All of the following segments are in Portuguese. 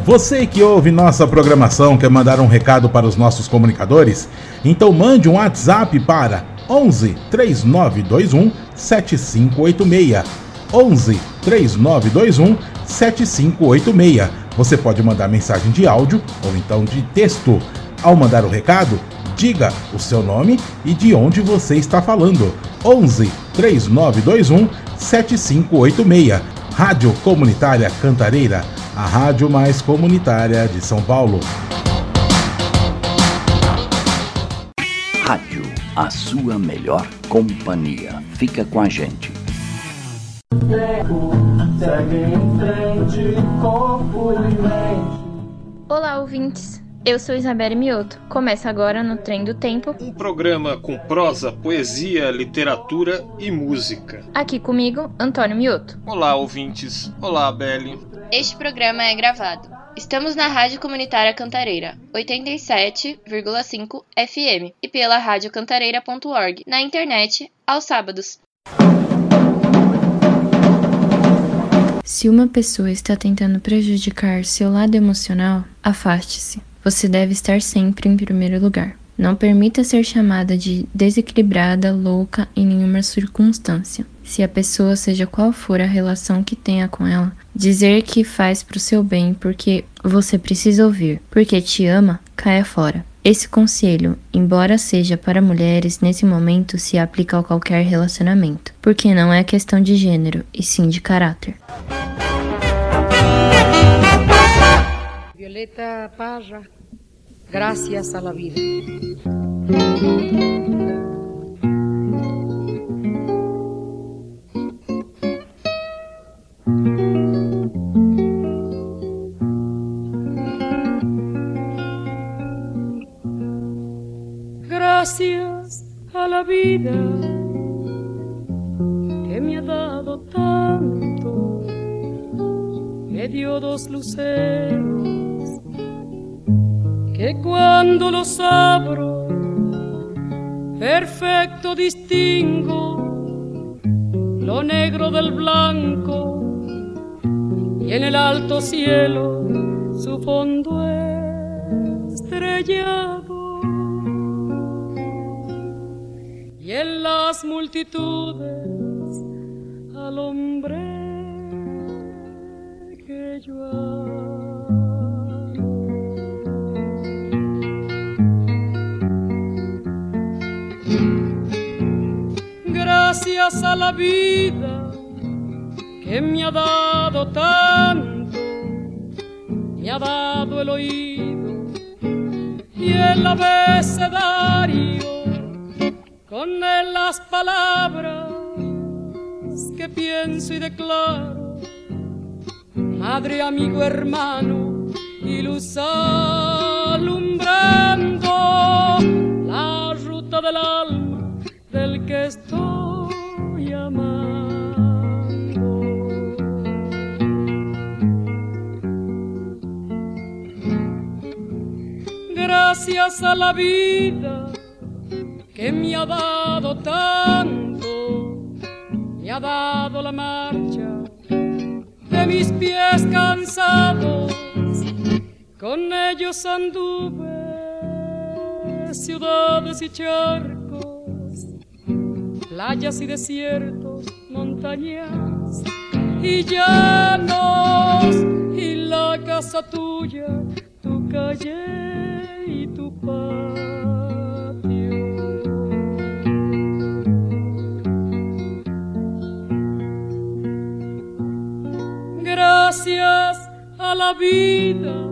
Você que ouve nossa programação quer mandar um recado para os nossos comunicadores? Então mande um WhatsApp para 11 3921 7586. 11 3921 7586. Você pode mandar mensagem de áudio ou então de texto. Ao mandar o recado, diga o seu nome e de onde você está falando. 11 3921 7586. Rádio Comunitária Cantareira, a rádio mais comunitária de São Paulo. Rádio, a sua melhor companhia. Fica com a gente. Olá, ouvintes. Eu sou Isabelle Mioto. Começa agora no Trem do Tempo, um programa com prosa, poesia, literatura e música. Aqui comigo, Antônio Mioto. Olá, ouvintes. Olá, Belle. Este programa é gravado. Estamos na Rádio Comunitária Cantareira, 87,5 FM e pela radiocantareira.org, na internet, aos sábados. Se uma pessoa está tentando prejudicar seu lado emocional, afaste-se. Você deve estar sempre em primeiro lugar. Não permita ser chamada de desequilibrada, louca em nenhuma circunstância. Se a pessoa, seja qual for a relação que tenha com ela, dizer que faz pro seu bem porque você precisa ouvir, porque te ama, caia fora. Esse conselho, embora seja para mulheres, nesse momento se aplica a qualquer relacionamento, porque não é questão de gênero, e sim de caráter. Violeta Parra, gracias a la vida. Gracias a la vida que me ha dado tanto, me dio dos luceros que cuando los abro perfecto distingo lo negro del blanco y en el alto cielo su fondo estrellado. Y en las multitudes al hombre que yo amo. Gracias a la vida que me ha dado tanto, me ha dado el oído y el abecedario, con él las palabras que pienso y declaro, madre, amigo, hermano, y luz alumbrando la ruta del alma del que estoy amando. Gracias a la vida que me ha dado tanto, me ha dado la marcha de mis pies cansados, con ellos anduve ciudades y charcos, playas y desiertos, montañas y llanos, y la casa tuya, tu calle y tu patio. Gracias a la vida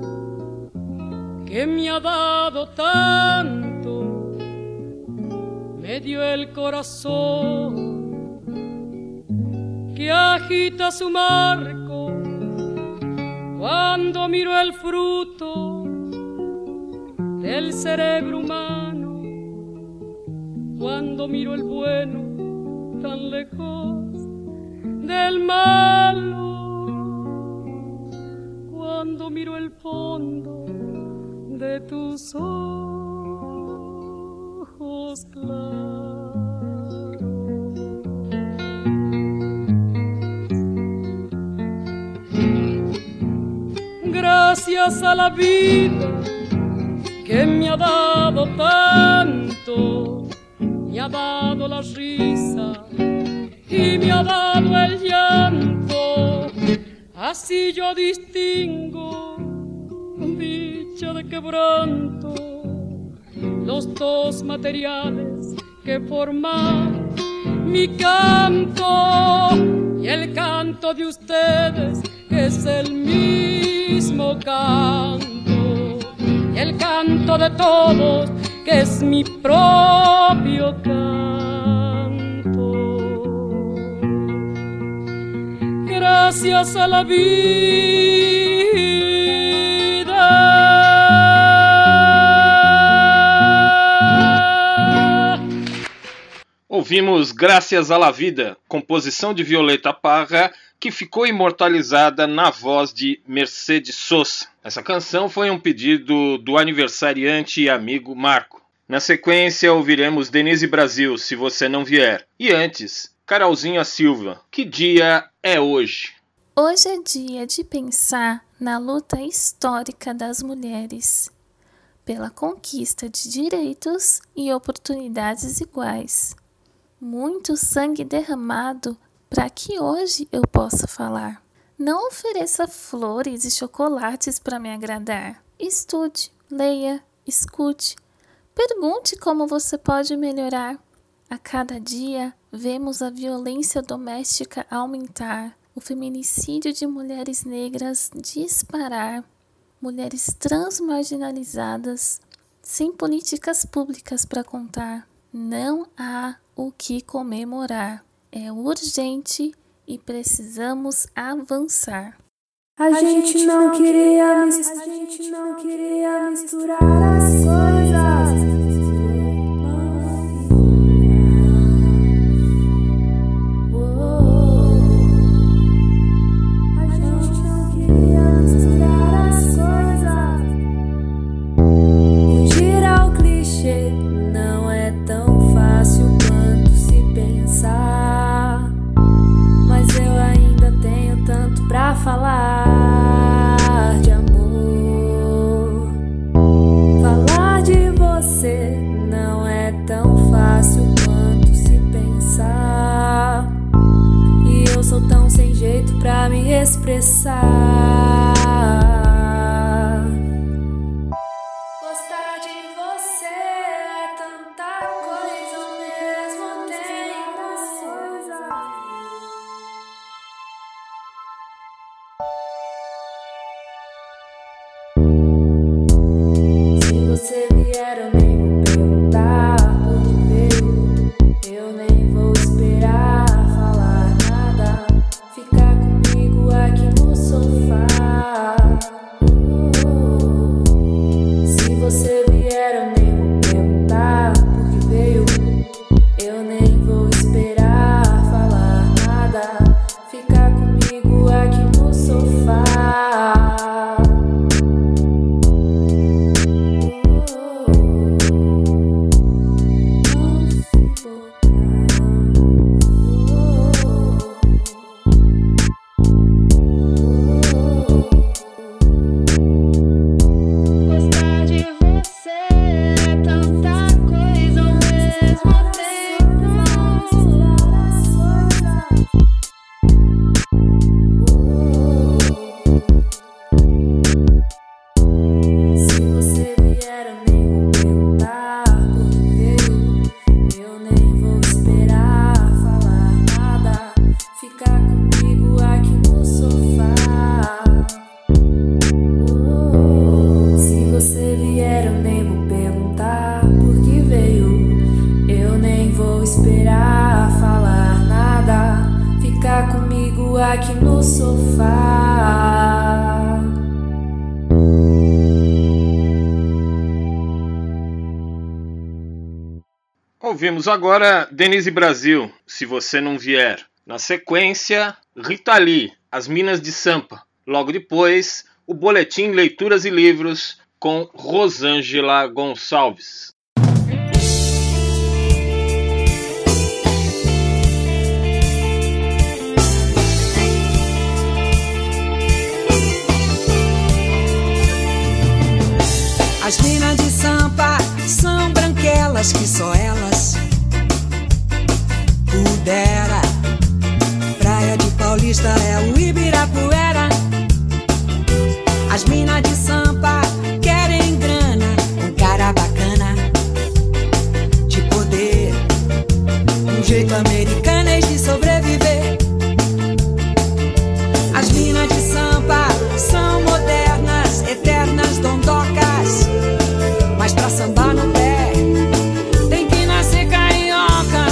que me ha dado tanto, me dio el corazón que agita su marco cuando miro el fruto del cerebro humano, cuando miro el bueno tan lejos del malo, cuando miro el fondo de tus ojos claros. Gracias a la vida que me ha dado tanto, me ha dado la risa y me ha dado el llanto. Así yo distingo dicha de quebranto, los dos materiales que forman mi canto y el canto de ustedes, que es el mismo canto, y el canto de todos, que es mi propio canto. Gracias a la vida. Ouvimos Gracias a la Vida, composição de Violeta Parra, que ficou imortalizada na voz de Mercedes Sosa. Essa canção foi um pedido do aniversariante e amigo Marco. Na sequência, ouviremos Denise Brasil, Se Você Não Vier. E antes, Carolzinha Silva, Que Dia é Hoje? Hoje é dia de pensar na luta histórica das mulheres pela conquista de direitos e oportunidades iguais. Muito sangue derramado para que hoje eu possa falar. Não ofereça flores e chocolates para me agradar. Estude, leia, escute. Pergunte como você pode melhorar. A cada dia, vemos a violência doméstica aumentar, o feminicídio de mulheres negras disparar, mulheres trans marginalizadas, sem políticas públicas para contar. Não há o que comemorar. É urgente e precisamos avançar. A gente não queria misturar as coisas. Falar de amor, falar de você não é tão fácil quanto se pensar. E eu sou tão sem jeito pra me expressar. Gostar de você é tanta coisa ao mesmo tempo. Se você vier eu nem vou perguntar por que veio. Eu nem vou esperar falar nada. Ficar comigo aqui no sofá. Se você vier eu nem vou perguntar por que veio. Eu nem vou esperar falar nada. Ficar comigo aqui no sofá. Aqui no sofá. Ouvimos agora Denise Brasil, Se Você Não Vier. Na sequência, Rita Lee, As Minas de Sampa. Logo depois, o Boletim Leituras e Livros com Rosângela Gonçalves. coisas que só elas pudera. Praia de Paulista é o Ibirapuera. As minas de Sampa querem grana, um cara bacana de poder, um jeito americanês de sobreviver. As minas de Sampa são modernas, eternas dondocas, mas pra sambar no pé tem que nascer carioca.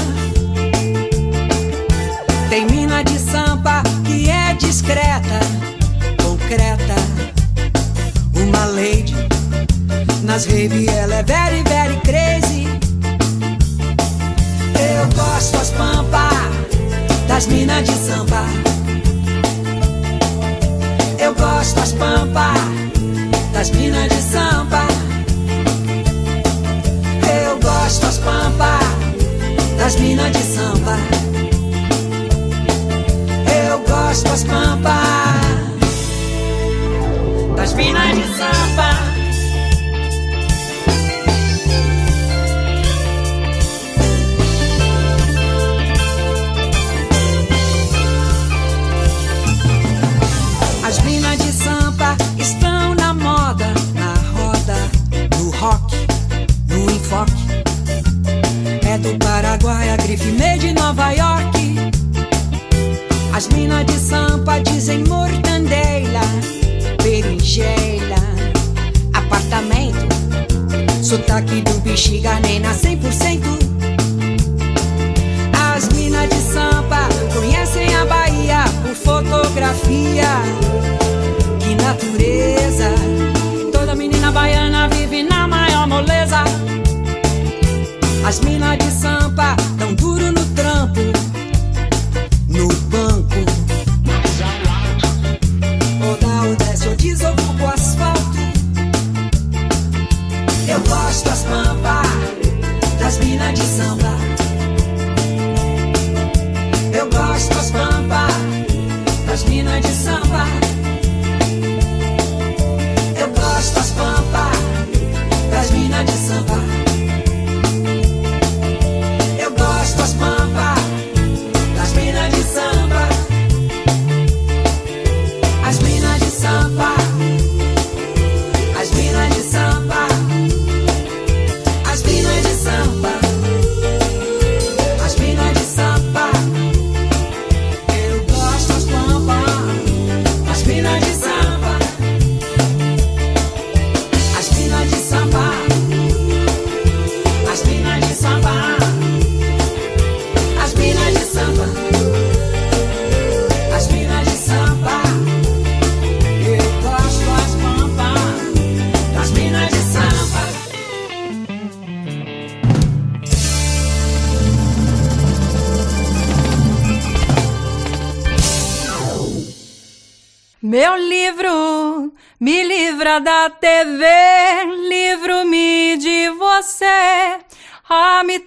Tem mina de Sampa que é discreta, concreta, uma lady. Nas rave ela é very, very crazy. Eu gosto as pampa das minas de Sampa. Eu gosto as pampa das minas de Sampa. Eu gosto as pampa das minas de Sampa. Eu gosto as pampa das minas de Sampa. As minas de Sampa estão na moda, na roda, no rock, no enfoque. É do Paraguai a grife made de Nova York. As minas de Sampa dizem mortandela, berinjela, apartamento, sotaque do Bexiga Nena 100%. As minas de Sampa conhecem a Bahia por fotografia. Que natureza, toda menina baiana vive na maior moleza. As minas de Sampa tão duro no trampo, no banco, ou dá ou desce ou desocupa o asfalto. Eu gosto das pampa das minas de Sampa. Eu gosto das pampa das minas de Sampa. Eu gosto das pampa das minas de Sampa. Eu gosto das pampa das minas de Sampa. As minas de Sampa. As minas de Sampa. As minas de Sampa. As minas de Sampa. Eu gosto das pampa das minas de Sampa. As minas de Sampa. As minas de Sampa. As minas de Sampa. As minas de Sampa. Eu gosto das pampa das minas de Sampa. Meu livro me livra da TV, livro-me de você a me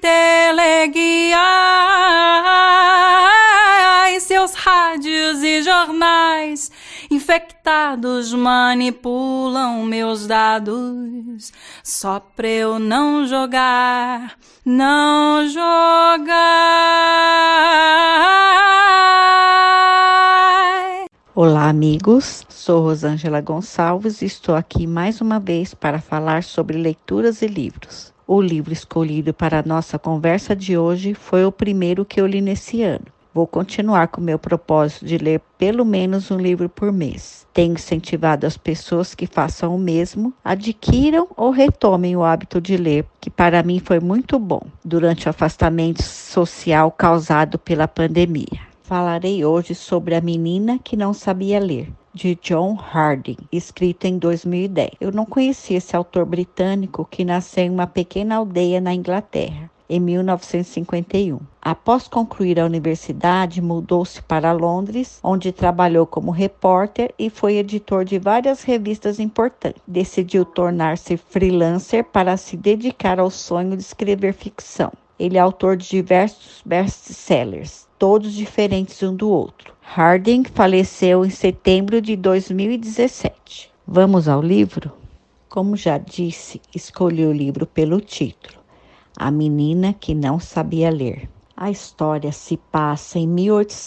teleguiar. Seus rádios e jornais infectados manipulam meus dados só pra eu não jogar, não jogar. Olá, amigos. Sou Rosângela Gonçalves e estou aqui mais uma vez para falar sobre leituras e livros. O livro escolhido para a nossa conversa de hoje foi o primeiro que eu li nesse ano. Vou continuar com o meu propósito de ler pelo menos um livro por mês. Tenho incentivado as pessoas que façam o mesmo, adquiram ou retomem o hábito de ler, que para mim foi muito bom durante o afastamento social causado pela pandemia. Falarei hoje sobre A Menina que Não Sabia Ler, de John Harding, escrito em 2010. Eu não conhecia esse autor britânico que nasceu em uma pequena aldeia na Inglaterra, em 1951. Após concluir a universidade, mudou-se para Londres, onde trabalhou como repórter e foi editor de várias revistas importantes. Decidiu tornar-se freelancer para se dedicar ao sonho de escrever ficção. Ele é autor de diversos best-sellers, todos diferentes um do outro. Harding faleceu em setembro de 2017. Vamos ao livro? Como já disse, escolhi o livro pelo título. A Menina que Não Sabia Ler. A história se passa em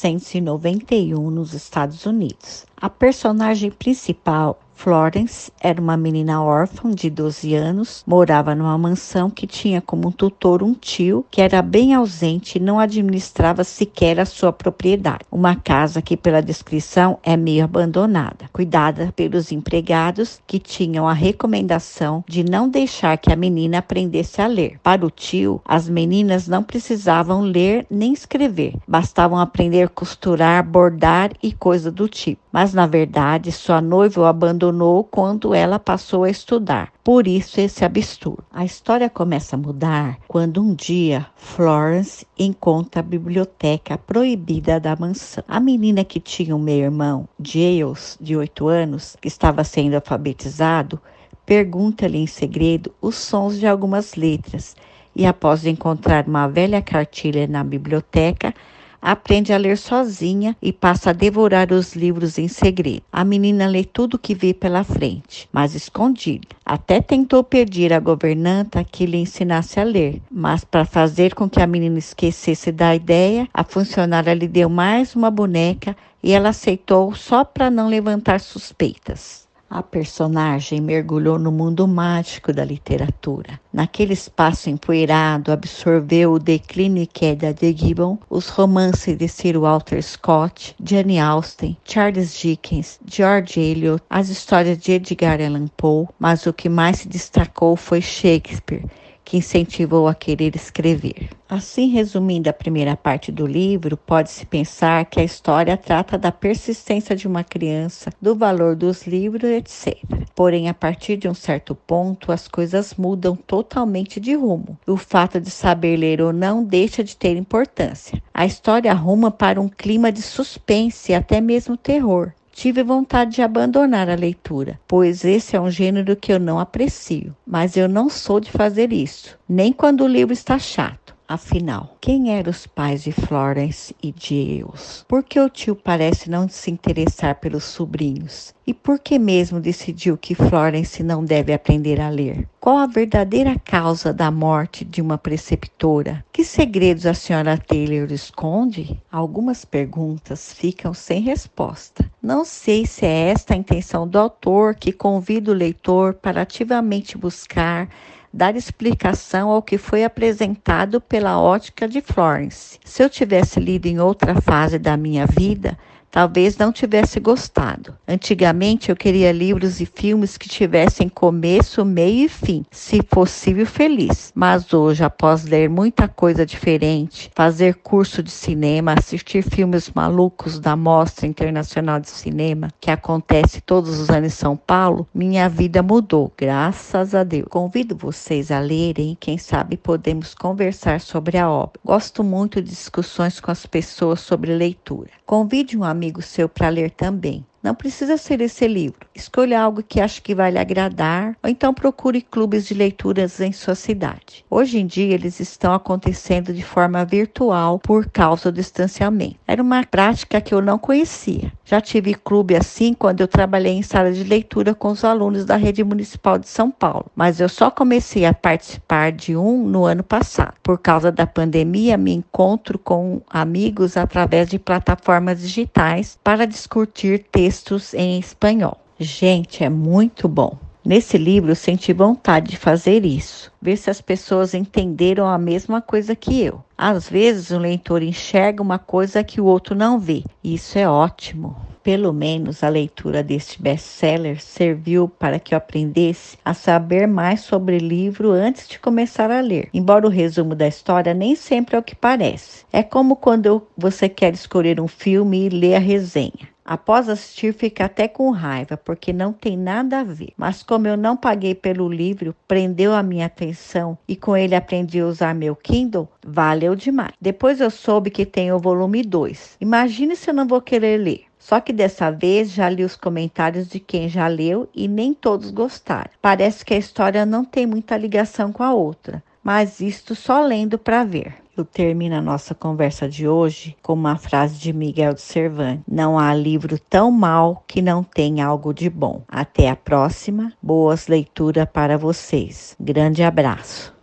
1891 nos Estados Unidos. A personagem principal, Florence, era uma menina órfã de 12 anos, morava numa mansão que tinha como tutor um tio que era bem ausente e não administrava sequer a sua propriedade. Uma casa que, pela descrição, é meio abandonada, cuidada pelos empregados que tinham a recomendação de não deixar que a menina aprendesse a ler. Para o tio, as meninas não precisavam ler nem escrever, bastavam aprender a costurar, bordar e coisa do tipo. Mas, na verdade, sua noiva o abandonou quando ela passou a estudar. Por isso, esse absurdo. A história começa a mudar quando um dia Florence encontra a biblioteca proibida da mansão. A menina que tinha um meio-irmão, Giles, de 8 anos, que estava sendo alfabetizado, pergunta-lhe em segredo os sons de algumas letras e, após encontrar uma velha cartilha na biblioteca, aprende a ler sozinha e passa a devorar os livros em segredo. A menina lê tudo o que vê pela frente, mas escondida. Até tentou pedir à governanta que lhe ensinasse a ler, mas para fazer com que a menina esquecesse da ideia, a funcionária lhe deu mais uma boneca e ela aceitou só para não levantar suspeitas. A personagem mergulhou no mundo mágico da literatura. Naquele espaço empoeirado, absorveu o declínio e queda de Gibbon, os romances de Sir Walter Scott, Jane Austen, Charles Dickens, George Eliot, as histórias de Edgar Allan Poe, mas o que mais se destacou foi Shakespeare, que incentivou a querer escrever. Assim, resumindo a primeira parte do livro, pode-se pensar que a história trata da persistência de uma criança, do valor dos livros, etc. Porém, a partir de um certo ponto, as coisas mudam totalmente de rumo. O fato de saber ler ou não deixa de ter importância. A história arruma para um clima de suspense e até mesmo terror. Tive vontade de abandonar a leitura, pois esse é um gênero que eu não aprecio. Mas eu não sou de fazer isso, nem quando o livro está chato. Afinal, quem eram os pais de Florence e Giles? Por que o tio parece não se interessar pelos sobrinhos? E por que mesmo decidiu que Florence não deve aprender a ler? Qual a verdadeira causa da morte de uma preceptora? Que segredos a senhora Taylor esconde? Algumas perguntas ficam sem resposta. Não sei se é esta a intenção do autor, que convida o leitor para ativamente buscar dar explicação ao que foi apresentado pela ótica de Florence. Se eu tivesse lido em outra fase da minha vida, talvez não tivesse gostado. Antigamente eu queria livros e filmes que tivessem começo, meio e fim, se possível feliz. Mas hoje, após ler muita coisa diferente, fazer curso de cinema, assistir filmes malucos da Mostra Internacional de Cinema, que acontece todos os anos em São Paulo, minha vida mudou, graças a Deus. Convido vocês a lerem e quem sabe podemos conversar sobre a obra. Gosto muito de discussões com as pessoas sobre leitura. Convide um amigo seu para ler também. Não precisa ser esse livro. Escolha algo que ache que vai lhe agradar, ou então procure clubes de leituras em sua cidade. Hoje em dia, eles estão acontecendo de forma virtual por causa do distanciamento. Era uma prática que eu não conhecia. Já tive clube assim quando eu trabalhei em sala de leitura com os alunos da Rede Municipal de São Paulo, mas eu só comecei a participar de um no ano passado. Por causa da pandemia, me encontro com amigos através de plataformas digitais para discutir textos em espanhol. Gente, é muito bom. Nesse livro, eu senti vontade de fazer isso. Ver se as pessoas entenderam a mesma coisa que eu. Às vezes, o leitor enxerga uma coisa que o outro não vê. E isso é ótimo. Pelo menos a leitura deste best-seller serviu para que eu aprendesse a saber mais sobre o livro antes de começar a ler. Embora o resumo da história nem sempre é o que parece. É como quando você quer escolher um filme e ler a resenha. Após assistir, fica até com raiva, porque não tem nada a ver. Mas como eu não paguei pelo livro, prendeu a minha atenção e com ele aprendi a usar meu Kindle, valeu demais. Depois eu soube que tem o volume 2. Imagine se eu não vou querer ler. Só que dessa vez já li os comentários de quem já leu e nem todos gostaram. Parece que a história não tem muita ligação com a outra, mas isto só lendo para ver. Eu termino a nossa conversa de hoje com uma frase de Miguel de Cervantes. Não há livro tão mau que não tenha algo de bom. Até a próxima. Boas leituras para vocês. Grande abraço.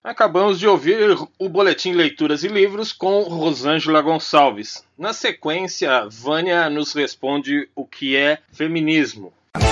Acabamos de ouvir o Boletim Leituras e Livros com Rosângela Gonçalves. Na sequência, Vânia nos responde o que é feminismo.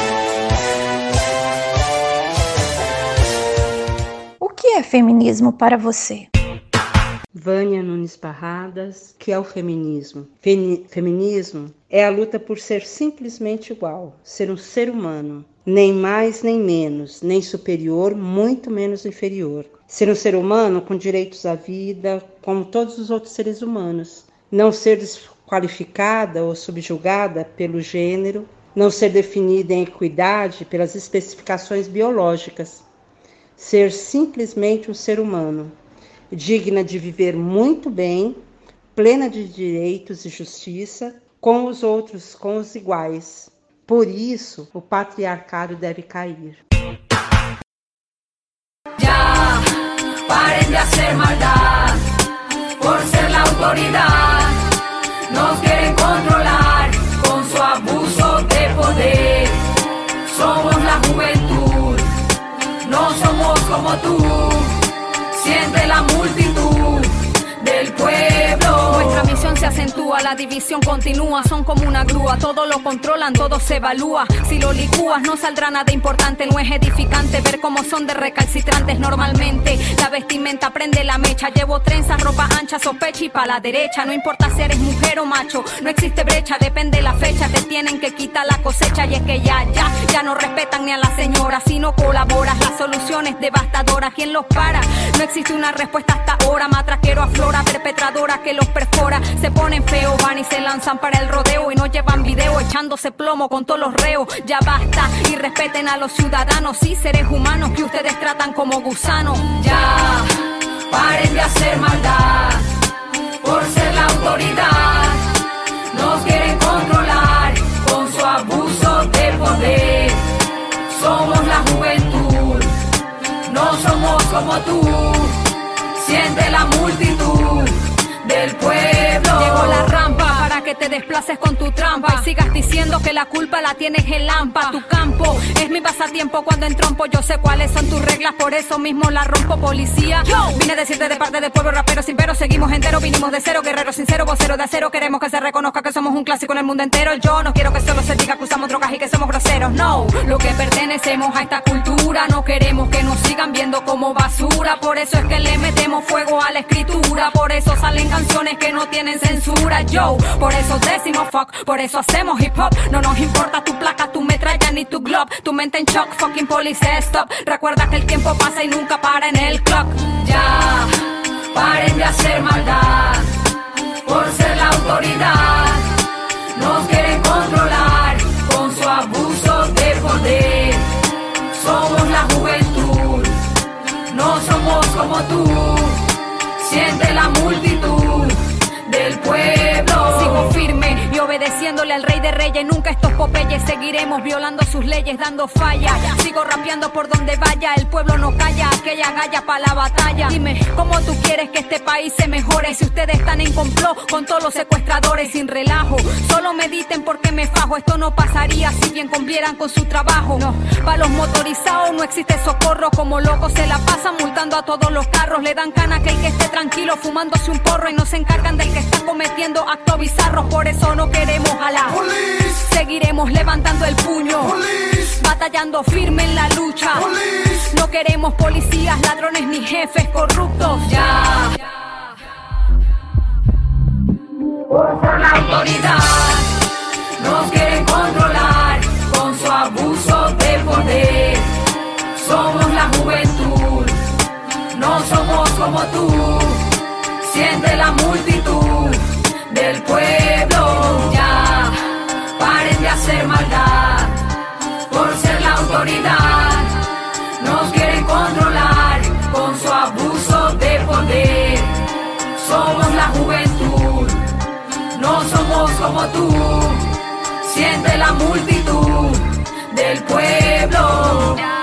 O que é feminismo para você? Vânia Nunes Barradas, que é o feminismo? Feminismo é a luta por ser simplesmente igual, ser um ser humano, nem mais nem menos, nem superior, muito menos inferior. Ser um ser humano com direitos à vida, como todos os outros seres humanos. Não ser desqualificada ou subjugada pelo gênero, não ser definida em equidade pelas especificações biológicas. Ser simplesmente um ser humano, digna de viver muito bem, plena de direitos e justiça, com os outros, com os iguais. Por isso, o patriarcado deve cair. Ya, paren de hacer maldad, por ser la autoridad, nos quieren controlar con su abuso de poder. Somos la juventud, no somos como tú, siente la multitud del pueblo. Nuestra misión se acentúa, la división continúa, son como una grúa, todo lo controlan, todo se evalúa. Si lo licúas no saldrá nada importante, no es edificante ver cómo son de recalcitrantes normalmente. La vestimenta prende la mecha, llevo trenzas, ropa ancha, sospecha y pa' la derecha. No importa si eres mujer o macho, no existe brecha, depende la fecha, te tienen que quitar la cosecha. Y es que ya no respetan ni a la señora, si no colaboras, la solución es devastadora. ¿Quién los para? No existe una respuesta hasta ahora, matraquero aflora, perpetradora que los perfora. Se ponen feos, van y se lanzan para el rodeo y no llevan video echándose plomo con todos los reos. Ya basta y respeten a los ciudadanos y seres humanos que ustedes tratan como gusanos. Ya, paren de hacer maldad, por ser la autoridad, nos quieren controlar con su abuso de poder. Somos la juventud, no somos como tú, siente la multitud del pueblo. Llegó la rampa para que te desplaces con tu trampa y sigas diciendo que la culpa la tienes en Lampa. Tu campo es mi pasatiempo cuando entrompo, yo sé cuáles son tus reglas, por eso mismo la rompo, policía. Yo vine a decirte de parte del pueblo, rapero sin pero, seguimos enteros, vinimos de cero, guerrero sincero, vocero de acero, queremos que se reconozca que somos un clásico en el mundo entero. Yo no quiero que solo se diga que usamos drogas y que somos groseros, no, lo que pertenecemos a esta cultura, no queremos que nos sigan viendo como basura, por eso es que le metemos fuego a la escritura, por eso salen canciones que no tienen censura, yo, por eso decimos fuck, por eso hacemos hip hop, no nos importa tu placa, tu metralla ni tu glob, tu mente en shock, fucking police stop, recuerda que el tiempo pasa y nunca para en el clock. Ya, paren de hacer maldad, por ser la autoridad, nos quieren controlar con su abuso de poder. Somos la juventud, no somos como tú, siente la multitud del pueblo. Sigo firme y obedeciéndole al rey de reyes, nunca estos popeyes, seguiremos violando sus leyes, dando falla. Sigo rapeando por donde vaya, el pueblo no calla, aquella galla pa' la batalla. Dime, ¿cómo tú quieres que este país se mejore si ustedes están en complot con todos los secuestradores sin relajo? Solo mediten porque me fajo, esto no pasaría si bien cumplieran con su trabajo. No, pa' los motorizados no existe socorro, como locos se la pasan multando a todos los carros, le dan cana que el que esté tranquilo fumándose un porro y no se encargan del que está cometiendo actos bizarros, por eso no queremos a la police. Seguiremos levantando el puño, police. Batallando firme en la lucha, police. No queremos policías, ladrones ni jefes corruptos. Ya, por ser la autoridad, nos quieren controlar con su abuso de poder. Somos la juventud, no somos como tú, siente la multitud del pueblo. Ya, paren de hacer maldad, por ser la autoridad, nos quieren controlar con su abuso de poder. Somos la juventud, no somos como tú, siente la multitud del pueblo.